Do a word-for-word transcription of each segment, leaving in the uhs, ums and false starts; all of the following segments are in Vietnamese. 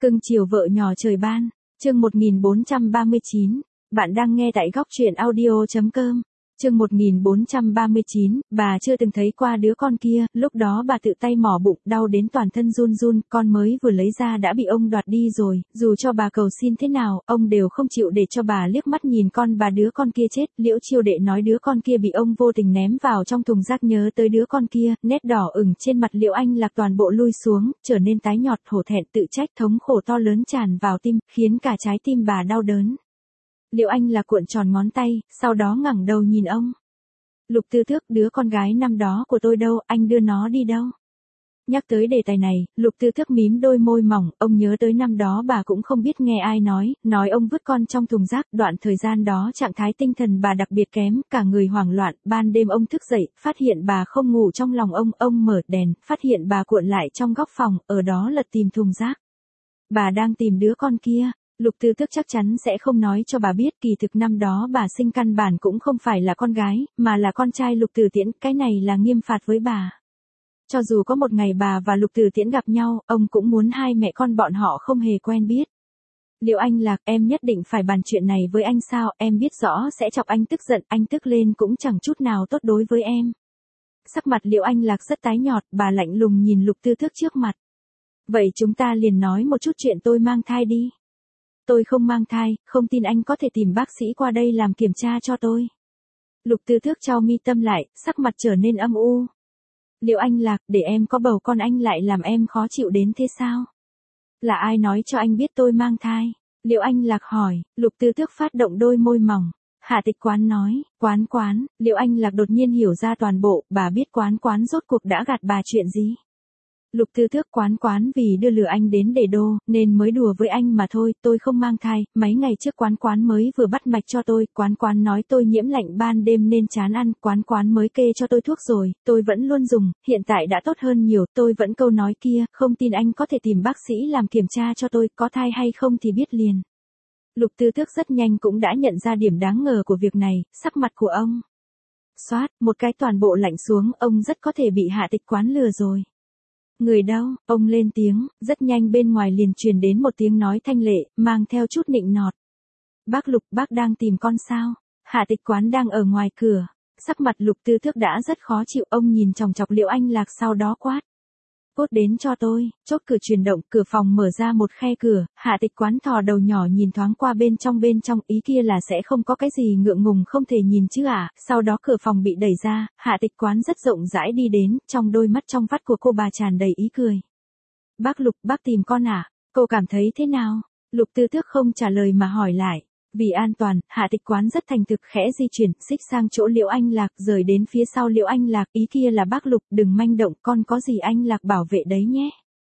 Cưng chiều vợ nhỏ trời ban, chương một nghìn bốn trăm ba mươi chín, bạn đang nghe tại góc truyện audio chấm com. Chương một nghìn bốn trăm ba mươi chín, bà chưa từng thấy qua đứa con kia, lúc đó bà tự tay mỏ bụng, đau đến toàn thân run run, con mới vừa lấy ra đã bị ông đoạt đi rồi, dù cho bà cầu xin thế nào, ông đều không chịu để cho bà liếc mắt nhìn con bà. Đứa con kia chết, Liễu Chiêu Đệ nói đứa con kia bị ông vô tình ném vào trong thùng rác. Nhớ tới đứa con kia, nét đỏ ửng trên mặt Liễu Anh Lạc toàn bộ lui xuống, trở nên tái nhọt, hổ thẹn, tự trách, thống khổ to lớn tràn vào tim, khiến cả trái tim bà đau đớn. Liễu Anh Lạc cuộn tròn ngón tay, sau đó ngẩng đầu nhìn ông. Lục Tư Tước, đứa con gái năm đó của tôi đâu, anh đưa nó đi đâu? Nhắc tới đề tài này, Lục Tư Tước mím đôi môi mỏng, ông nhớ tới năm đó bà cũng không biết nghe ai nói, nói ông vứt con trong thùng rác. Đoạn thời gian đó trạng thái tinh thần bà đặc biệt kém, cả người hoảng loạn. Ban đêm ông thức dậy, phát hiện bà không ngủ trong lòng ông, ông mở đèn, phát hiện bà cuộn lại trong góc phòng, ở đó lật tìm thùng rác. Bà đang tìm đứa con kia. Lục Tư Tước chắc chắn sẽ không nói cho bà biết, kỳ thực năm đó bà sinh căn bản cũng không phải là con gái, mà là con trai Lục Tử Tiễn, cái này là nghiêm phạt với bà. Cho dù có một ngày bà và Lục Tử Tiễn gặp nhau, ông cũng muốn hai mẹ con bọn họ không hề quen biết. Liễu Anh Lạc, em nhất định phải bàn chuyện này với anh sao, em biết rõ sẽ chọc anh tức giận, anh tức lên cũng chẳng chút nào tốt đối với em. Sắc mặt Liễu Anh Lạc rất tái nhọt, bà lạnh lùng nhìn Lục Tư Tước trước mặt. Vậy chúng ta liền nói một chút chuyện tôi mang thai đi. Tôi không mang thai, không tin anh có thể tìm bác sĩ qua đây làm kiểm tra cho tôi. Lục Tư Tước chau mi tâm lại, sắc mặt trở nên âm u. Liễu Anh Lạc, để em có bầu con anh lại làm em khó chịu đến thế sao? Là ai nói cho anh biết tôi mang thai? Liễu Anh Lạc hỏi. Lục Tư Tước phát động đôi môi mỏng. Hạ Tịch Quán nói. Quán Quán. Liễu Anh Lạc đột nhiên hiểu ra toàn bộ, bà biết Quán Quán rốt cuộc đã gạt bà chuyện gì. Lục Tư Tước, Quán Quán vì đưa lừa anh đến để đô, nên mới đùa với anh mà thôi, tôi không mang thai. Mấy ngày trước Quán Quán mới vừa bắt mạch cho tôi, Quán Quán nói tôi nhiễm lạnh ban đêm nên chán ăn, Quán Quán mới kê cho tôi thuốc rồi, tôi vẫn luôn dùng, hiện tại đã tốt hơn nhiều, tôi vẫn câu nói kia, không tin anh có thể tìm bác sĩ làm kiểm tra cho tôi, có thai hay không thì biết liền. Lục Tư Tước rất nhanh cũng đã nhận ra điểm đáng ngờ của việc này, sắc mặt của ông xoát, một cái toàn bộ lạnh xuống, ông rất có thể bị Hạ Tịch Quán lừa rồi. Người đâu? Ông lên tiếng, rất nhanh bên ngoài liền truyền đến một tiếng nói thanh lệ, mang theo chút nịnh nọt. Bác Lục, bác đang tìm con sao? Hạ Tịch Quán đang ở ngoài cửa. Sắc mặt Lục Tư Tước đã rất khó chịu, ông nhìn chòng chọc Liễu Anh Lạc sau đó quát. Cốt đến cho tôi, chốt cửa chuyển động, cửa phòng mở ra một khe cửa, Hạ Tịch Quán thò đầu nhỏ nhìn thoáng qua bên trong bên trong, ý kia là sẽ không có cái gì ngượng ngùng không thể nhìn chứ à. Sau đó cửa phòng bị đẩy ra, Hạ Tịch Quán rất rộng rãi đi đến, trong đôi mắt trong vắt của cô bà tràn đầy ý cười. Bác Lục, bác tìm con à? Cô cảm thấy thế nào? Lục Tư Tước không trả lời mà hỏi lại. Vì an toàn, Hạ Tịch Quán rất thành thực khẽ di chuyển, xích sang chỗ Liễu Anh Lạc, rời đến phía sau Liễu Anh Lạc, ý kia là bác Lục, đừng manh động, con có gì anh Lạc bảo vệ đấy nhé.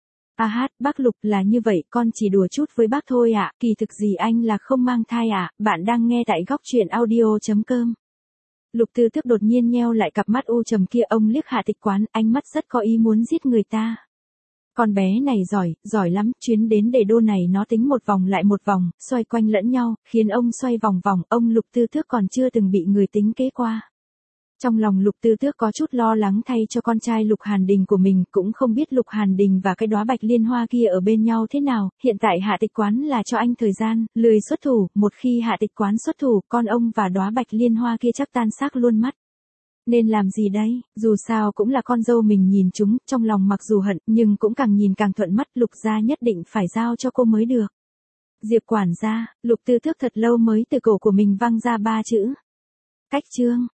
À hát, bác Lục, là như vậy, con chỉ đùa chút với bác thôi ạ, à, kỳ thực gì anh Lạc không mang thai à, bạn đang nghe tại góc truyện audio chấm com. Lục Tư Tước đột nhiên nheo lại cặp mắt u trầm kia, ông liếc Hạ Tịch Quán, ánh mắt rất có ý muốn giết người ta. Con bé này giỏi, giỏi lắm, chuyến đến để đô này nó tính một vòng lại một vòng, xoay quanh lẫn nhau, khiến ông xoay vòng vòng, ông Lục Tư Tước còn chưa từng bị người tính kế qua. Trong lòng Lục Tư Tước có chút lo lắng thay cho con trai Lục Hàn Đình của mình, cũng không biết Lục Hàn Đình và cái đóa bạch liên hoa kia ở bên nhau thế nào, hiện tại Hạ Tịch Quán là cho anh thời gian, lười xuất thủ, một khi Hạ Tịch Quán xuất thủ, con ông và đóa bạch liên hoa kia chắc tan xác luôn mất. Nên làm gì đây, dù sao cũng là con dâu mình nhìn chúng, trong lòng mặc dù hận, nhưng cũng càng nhìn càng thuận mắt, Lục gia nhất định phải giao cho cô mới được. Diệp quản gia, Lục Tư Tước thật lâu mới từ cổ của mình văng ra ba chữ. Cách chương.